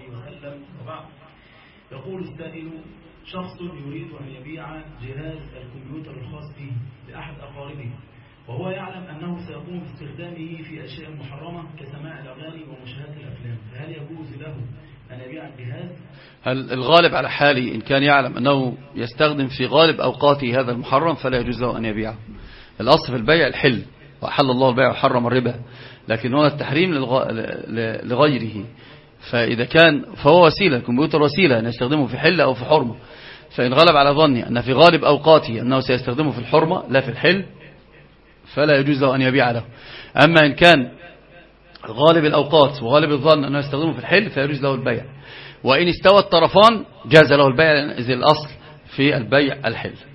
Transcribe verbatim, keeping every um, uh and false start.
عليه وسلم. وبعد، يقول السائل: شخص يريد أن يبيع جهاز الكمبيوتر الخاص به لأحد أقاربه، وهو يعلم أنه سيقوم باستخدامه في أشياء محرمة كسماع الأغاني ومشاهدة الأفلام، فهل يجوز له أن يبيع الجهاز؟ هل الغالب على حالي إن كان يعلم أنه يستخدم في غالب أوقاته هذا المحرم فلا يجوز له أن يبيعه. الأصل في البيع الحل، وحل الله البيع وحرم الربا، لكن هو التحريم للغ... لغيره. فإذا كان فهو وسيلة، الكمبيوتر وسيلة أن يستخدمه في حل أو في حرمة، فإن غلب على ظني أن في غالب أوقاته أنه سيستخدمه في الحرمة لا في الحل فلا يجوز له أن يبيع له. أما إن كان غالب الأوقات وغالب الظن أنه يستخدمه في الحل فيجوز له البيع، وإن استوى الطرفان جاز له البيع، إذ الأصل في البيع الحل.